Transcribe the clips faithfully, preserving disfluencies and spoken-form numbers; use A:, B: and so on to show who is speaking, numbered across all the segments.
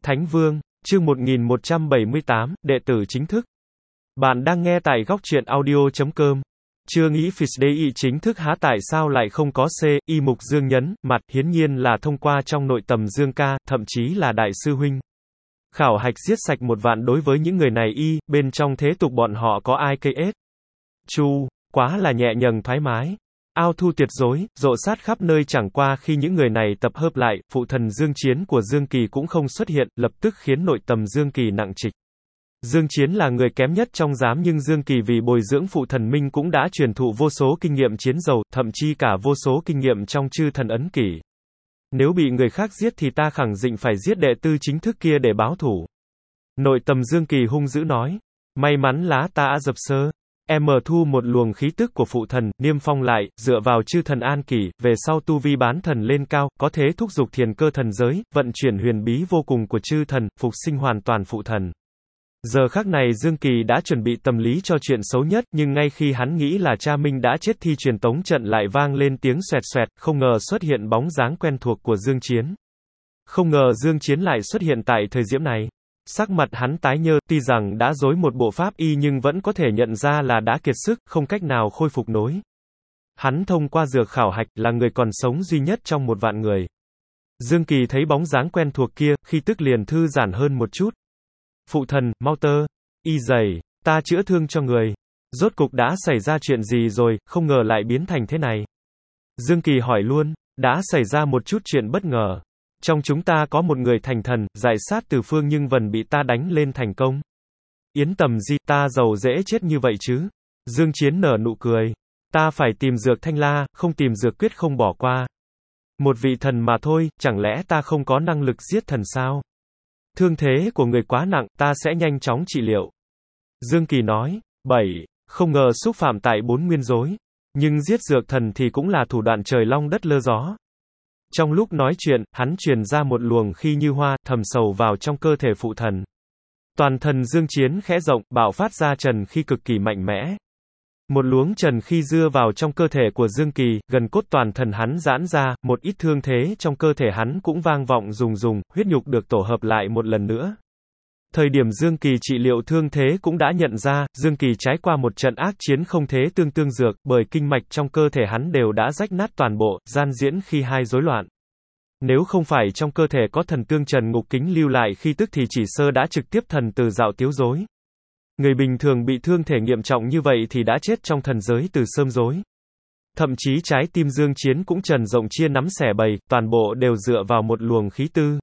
A: Thánh Vương, chương một nghìn một trăm bảy mươi tám, đệ tử chính thức. Bạn đang nghe tại góc truyện audio chấm com. Chưa nghĩ Fishdei chính thức há tại sao lại không có C, y mục Dương nhấn, mặt, hiển nhiên là thông qua trong nội tầm Dương ca, thậm chí là đại sư huynh. Khảo hạch giết sạch một vạn đối với những người này y, bên trong thế tục bọn họ có ai cây ết. Chu, quá là nhẹ nhàng thoải mái. Ao thu tuyệt dối, rộ sát khắp nơi chẳng qua khi những người này tập hợp lại, phụ thần Dương Chiến của Dương Kỳ cũng không xuất hiện, lập tức khiến nội tầm Dương Kỳ nặng trịch. Dương Chiến là người kém nhất trong giám nhưng Dương Kỳ vì bồi dưỡng phụ thần minh cũng đã truyền thụ vô số kinh nghiệm chiến dầu, thậm chí cả vô số kinh nghiệm trong chư thần ấn kỷ. Nếu bị người khác giết thì ta khẳng định phải giết đệ tư chính thức kia để báo thủ. Nội tầm Dương Kỳ hung dữ nói. May mắn lá ta á dập sơ. Em thu một luồng khí tức của phụ thần, niêm phong lại, dựa vào chư thần an kỷ, về sau tu vi bán thần lên cao, có thể thúc giục thiền cơ thần giới, vận chuyển huyền bí vô cùng của chư thần, phục sinh hoàn toàn phụ thần. Giờ khắc này Dương Kỳ đã chuẩn bị tâm lý cho chuyện xấu nhất, nhưng ngay khi hắn nghĩ là cha Minh đã chết thì truyền tống trận lại vang lên tiếng xoẹt xoẹt, không ngờ xuất hiện bóng dáng quen thuộc của Dương Chiến. Không ngờ Dương Chiến lại xuất hiện tại thời điểm này. Sắc mặt hắn tái nhơ, tuy rằng đã dối một bộ pháp y nhưng vẫn có thể nhận ra là đã kiệt sức, không cách nào khôi phục nổi. Hắn thông qua dược khảo hạch, là người còn sống duy nhất trong một vạn người. Dương Kỳ thấy bóng dáng quen thuộc kia, khi tức liền thư giãn hơn một chút. Phụ thần, mau tơ, y dày, ta chữa thương cho người. Rốt cục đã xảy ra chuyện gì rồi, không ngờ lại biến thành thế này. Dương Kỳ hỏi luôn, đã xảy ra một chút chuyện bất ngờ. Trong chúng ta có một người thành thần, giải sát từ phương nhưng vẫn bị ta đánh lên thành công. Yến Tầm Di, ta giàu dễ chết như vậy chứ? Dương Chiến nở nụ cười. Ta phải tìm dược thanh la, không tìm dược quyết không bỏ qua. Một vị thần mà thôi, chẳng lẽ ta không có năng lực giết thần sao? Thương thế của người quá nặng, ta sẽ nhanh chóng trị liệu. Dương Kỳ nói, bảy, không ngờ xúc phạm tại bốn nguyên rối. Nhưng giết dược thần thì cũng là thủ đoạn trời long đất lơ gió. Trong lúc nói chuyện, hắn truyền ra một luồng khí như hoa, thầm sầu vào trong cơ thể phụ thần. Toàn thân Dương Chiến khẽ rộng, bạo phát ra trần khí cực kỳ mạnh mẽ. Một luồng trần khí dưa vào trong cơ thể của Dương Kỳ, gần cốt toàn thân hắn giãn ra, một ít thương thế trong cơ thể hắn cũng vang vọng rùng rùng, huyết nhục được tổ hợp lại một lần nữa. Thời điểm Dương Kỳ trị liệu thương thế cũng đã nhận ra, Dương Kỳ trải qua một trận ác chiến không thế tương tương dược, bởi kinh mạch trong cơ thể hắn đều đã rách nát toàn bộ, gian diễn khi hai rối loạn. Nếu không phải trong cơ thể có thần tương trần ngục kính lưu lại khi tức thì chỉ sơ đã trực tiếp thần từ dạo tiếu rối. Người bình thường bị thương thể nghiêm trọng như vậy thì đã chết trong thần giới từ sớm rối. Thậm chí trái tim Dương Chiến cũng trần rộng chia nắm xẻ bầy, toàn bộ đều dựa vào một luồng khí tư.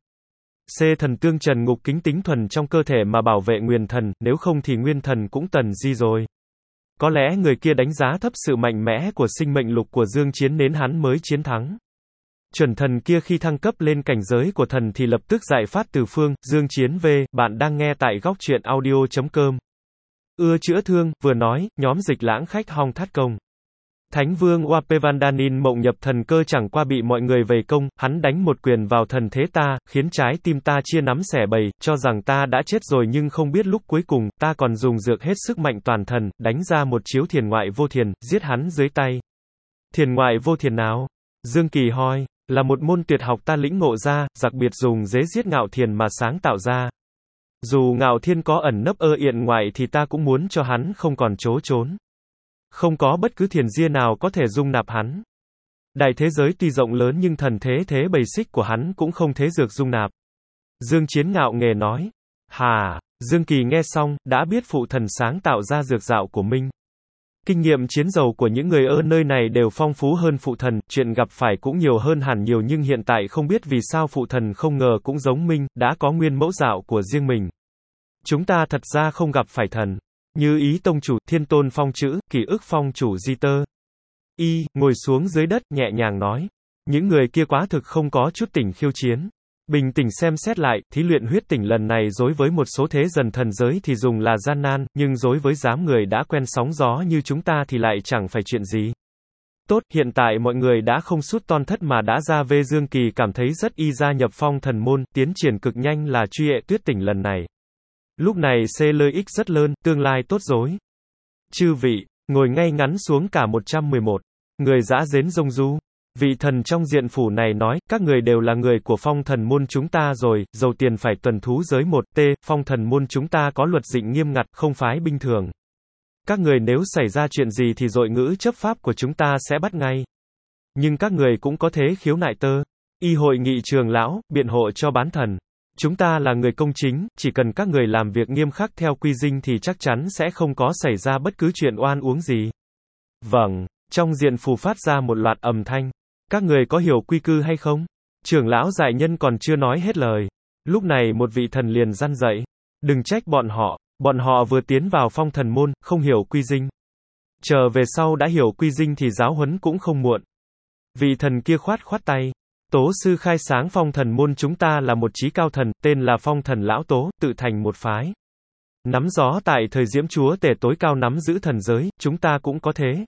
A: C thần tương trần ngục kính tính thuần trong cơ thể mà bảo vệ nguyên thần, nếu không thì nguyên thần cũng tần di rồi. Có lẽ người kia đánh giá thấp sự mạnh mẽ của sinh mệnh lục của Dương Chiến nên hắn mới chiến thắng. Chuẩn thần kia khi thăng cấp lên cảnh giới của thần thì lập tức giải phát từ phương, Dương Chiến V, bạn đang nghe tại góc truyện audio chấm com. Ưa chữa thương, vừa nói, nhóm dịch lãng khách hong thắt công. Thánh Vương Wapevandanin mộng nhập thần cơ chẳng qua bị mọi người vây công, hắn đánh một quyền vào thần thế ta, khiến trái tim ta chia nắm xẻ bầy, cho rằng ta đã chết rồi nhưng không biết lúc cuối cùng, ta còn dùng dược hết sức mạnh toàn thần, đánh ra một chiếu thiền ngoại vô thiền, giết hắn dưới tay. Thiền ngoại vô thiền nào? Dương Kỳ hỏi, là một môn tuyệt học ta lĩnh ngộ ra, đặc biệt dùng dế giết ngạo thiền mà sáng tạo ra. Dù ngạo thiên có ẩn nấp ơ yện ngoại thì ta cũng muốn cho hắn không còn trố trốn. Không có bất cứ thiền ria nào có thể dung nạp hắn. Đại thế giới tuy rộng lớn nhưng thần thế thế bầy xích của hắn cũng không thế dược dung nạp. Dương Chiến ngạo nghề nói. Hà, Dương Kỳ nghe xong, đã biết phụ thần sáng tạo ra dược dạo của mình. Kinh nghiệm chiến dầu của những người ở nơi này đều phong phú hơn phụ thần, chuyện gặp phải cũng nhiều hơn hẳn nhiều nhưng hiện tại không biết vì sao phụ thần không ngờ cũng giống mình, đã có nguyên mẫu dạo của riêng mình. Chúng ta thật ra không gặp phải thần. Như ý tông chủ, thiên tôn phong chữ, kỷ ức phong chủ di tơ. Y, ngồi xuống dưới đất, nhẹ nhàng nói. Những người kia quá thực không có chút tỉnh khiêu chiến. Bình tĩnh xem xét lại, thí luyện huyết tỉnh lần này đối với một số thế dần thần giới thì dùng là gian nan, nhưng đối với giám người đã quen sóng gió như chúng ta thì lại chẳng phải chuyện gì. Tốt, hiện tại mọi người đã không sút ton thất mà đã ra về. Dương Kỳ cảm thấy rất y gia nhập phong thần môn, tiến triển cực nhanh là truy hệ tuyết tỉnh lần này. Lúc này C lợi ích rất lớn, tương lai tốt rối. Chư vị, ngồi ngay ngắn xuống cả một trăm mười một. Người dã dến rông du. Vị thần trong diện phủ này nói, các người đều là người của phong thần môn chúng ta rồi, giàu tiền phải tuần thú giới một t, phong thần môn chúng ta có luật dịnh nghiêm ngặt, không phái binh thường. Các người nếu xảy ra chuyện gì thì dội ngữ chấp pháp của chúng ta sẽ bắt ngay. Nhưng các người cũng có thế khiếu nại tơ. Y hội nghị trường lão, biện hộ cho bán thần. Chúng ta là người công chính, chỉ cần các người làm việc nghiêm khắc theo quy dinh thì chắc chắn sẽ không có xảy ra bất cứ chuyện oan uống gì. Vâng, trong diện phủ phát ra một loạt ầm thanh. Các người có hiểu quy cư hay không? Trưởng lão dại nhân còn chưa nói hết lời. Lúc này một vị thần liền răn dậy. Đừng trách bọn họ, bọn họ vừa tiến vào phong thần môn, không hiểu quy dinh. Chờ về sau đã hiểu quy dinh thì giáo huấn cũng không muộn. Vị thần kia khoát khoát tay. Tố sư khai sáng phong thần môn chúng ta là một chí cao thần, tên là phong thần lão tố, tự thành một phái. Nắm gió tại thời Diễm Chúa Tể tối cao nắm giữ thần giới, chúng ta cũng có thế.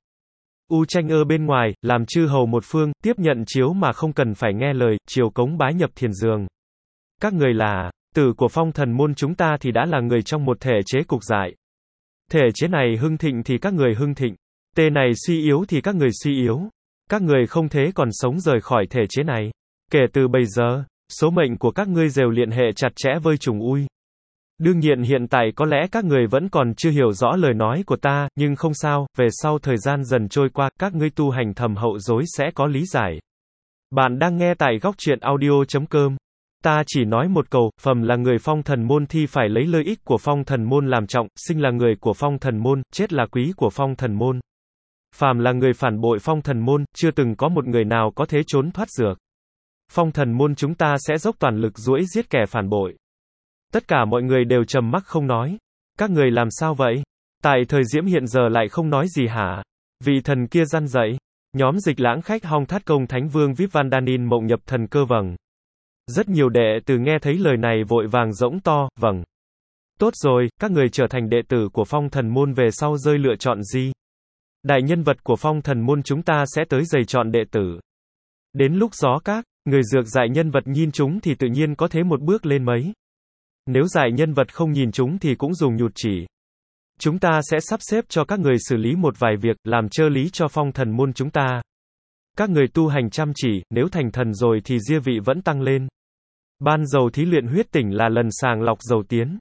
A: U tranh ơ bên ngoài, làm chư hầu một phương, tiếp nhận chiếu mà không cần phải nghe lời, chiều cống bái nhập thiền giường. Các người là tử của phong thần môn chúng ta thì đã là người trong một thể chế cục dại. Thể chế này hưng thịnh thì các người hưng thịnh. Tê này suy yếu thì các người suy yếu. Các người không thế còn sống rời khỏi thể chế này. Kể từ bây giờ, số mệnh của các ngươi đều liên hệ chặt chẽ với trùng ui. Đương nhiên hiện tại có lẽ các người vẫn còn chưa hiểu rõ lời nói của ta, nhưng không sao, về sau thời gian dần trôi qua, các ngươi tu hành thầm hậu dối sẽ có lý giải. Bạn đang nghe tại góc truyện audio chấm com. Ta chỉ nói một câu, phàm là người phong thần môn thì phải lấy lợi ích của phong thần môn làm trọng, sinh là người của phong thần môn, chết là quý của phong thần môn. Phàm là người phản bội phong thần môn, chưa từng có một người nào có thế trốn thoát dược. Phong thần môn chúng ta sẽ dốc toàn lực duỗi giết kẻ phản bội. Tất cả mọi người đều trầm mặc không nói. Các người làm sao vậy? Tại thời Diễm hiện giờ lại không nói gì hả? Vị thần kia răn dậy. Nhóm Dịch Lãng khách Hong Thát Công Thánh Vương Vip Van Danin mộng nhập thần cơ vầng. Rất nhiều đệ tử nghe thấy lời này vội vàng rỗng to, vâng. Tốt rồi, các người trở thành đệ tử của phong thần môn về sau rơi lựa chọn gì? Đại nhân vật của phong thần môn chúng ta sẽ tới giày chọn đệ tử. Đến lúc gió các, người dược dạy nhân vật nhìn chúng thì tự nhiên có thế một bước lên mấy. Nếu dạy nhân vật không nhìn chúng thì cũng dùng nhụt chỉ. Chúng ta sẽ sắp xếp cho các người xử lý một vài việc, làm chơ lý cho phong thần môn chúng ta. Các người tu hành chăm chỉ, nếu thành thần rồi thì dia vị vẫn tăng lên. Ban dầu thí luyện huyết tỉnh là lần sàng lọc dầu tiến.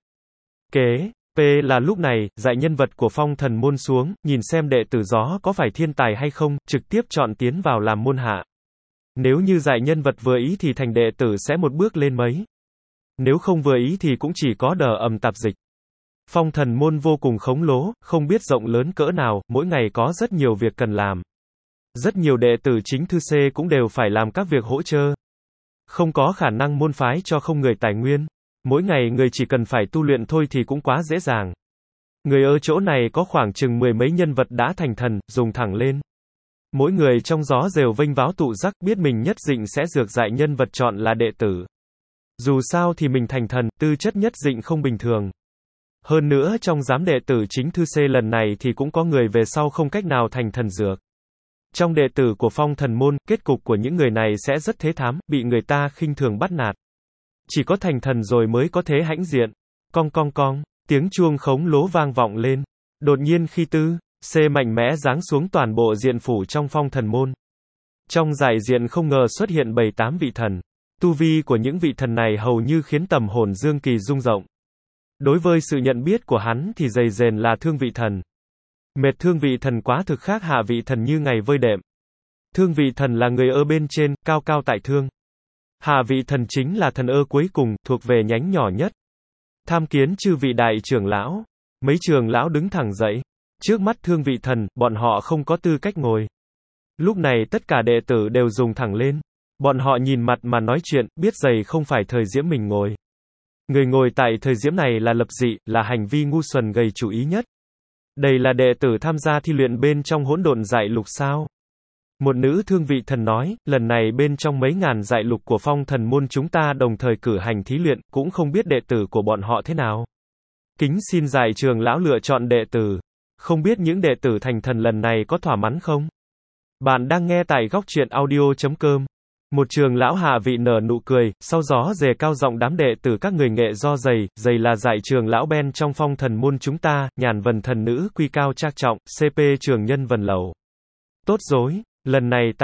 A: Kế, P là lúc này, dạy nhân vật của phong thần môn xuống, nhìn xem đệ tử gió có phải thiên tài hay không, trực tiếp chọn tiến vào làm môn hạ. Nếu như dạy nhân vật vừa ý thì thành đệ tử sẽ một bước lên mấy. Nếu không vừa ý thì cũng chỉ có đờ ầm tạp dịch. Phong thần môn vô cùng khổng lồ, không biết rộng lớn cỡ nào, mỗi ngày có rất nhiều việc cần làm. Rất nhiều đệ tử chính thư C cũng đều phải làm các việc hỗ trợ. Không có khả năng môn phái cho không người tài nguyên. Mỗi ngày người chỉ cần phải tu luyện thôi thì cũng quá dễ dàng. Người ở chỗ này có khoảng chừng mười mấy nhân vật đã thành thần, dùng thẳng lên. Mỗi người trong gió rều vênh váo tụ rắc biết mình nhất định sẽ dược dạy nhân vật chọn là đệ tử. Dù sao thì mình thành thần, tư chất nhất định không bình thường. Hơn nữa trong giám đệ tử chính thư C lần này thì cũng có người về sau không cách nào thành thần dược. Trong đệ tử của phong thần môn, kết cục của những người này sẽ rất thế thảm, bị người ta khinh thường bắt nạt. Chỉ có thành thần rồi mới có thế hãnh diện. Cong cong cong, tiếng chuông khống lố vang vọng lên. Đột nhiên khi tư, C mạnh mẽ giáng xuống toàn bộ diện phủ trong phong thần môn. Trong dải diện không ngờ xuất hiện bảy tám vị thần. Tu vi của những vị thần này hầu như khiến tầm hồn dương kỳ rung rộng. Đối với sự nhận biết của hắn thì dày dền là thương vị thần. Mệt thương vị thần quá thực khác hạ vị thần như ngày vơi đệm. Thương vị thần là người ở bên trên, cao cao tại thương. Hạ vị thần chính là thần ơ cuối cùng, thuộc về nhánh nhỏ nhất. Tham kiến chư vị đại trưởng lão. Mấy trưởng lão đứng thẳng dậy. Trước mắt thương vị thần, bọn họ không có tư cách ngồi. Lúc này tất cả đệ tử đều dùng thẳng lên. Bọn họ nhìn mặt mà nói chuyện, biết giày không phải thời Diễm mình ngồi. Người ngồi tại thời Diễm này là lập dị, là hành vi ngu xuẩn gây chú ý nhất. Đây là đệ tử tham gia thi luyện bên trong hỗn độn dại lục sao? Một nữ thương vị thần nói, lần này bên trong mấy ngàn dại lục của phong thần môn chúng ta đồng thời cử hành thí luyện, cũng không biết đệ tử của bọn họ thế nào. Kính xin dạy trường lão lựa chọn đệ tử. Không biết những đệ tử thành thần lần này có thỏa mãn không? Bạn đang nghe tại góc truyện audio chấm com. Một trường lão hạ vị nở nụ cười, sau gió dề cao giọng đám đệ tử các người nghệ do dày, dày là dạy trường lão Ben trong phong thần môn chúng ta, nhàn vần thần nữ quy cao trác trọng, xê pê trường nhân vần lầu. Tốt dối, lần này ta,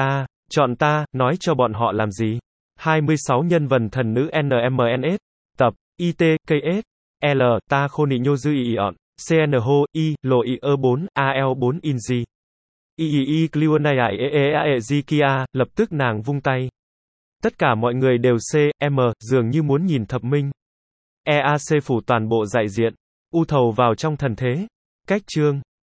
A: Chọn ta, nói cho bọn họ làm gì? hai mươi sáu nhân vật thần nữ en em en ét. Tập. i tê, ca ét. L. Ta khô nị nhô dư y ọn. xê en hô, I. Lộ y ơ bốn, a lờ bốn inji. I I I Clionai e e a e G Kia, lập tức nàng vung tay. Tất cả mọi người đều C, M, dường như muốn nhìn thập minh. e a xê phủ toàn bộ đại diện. U thầu vào trong thần thế. Cách chương.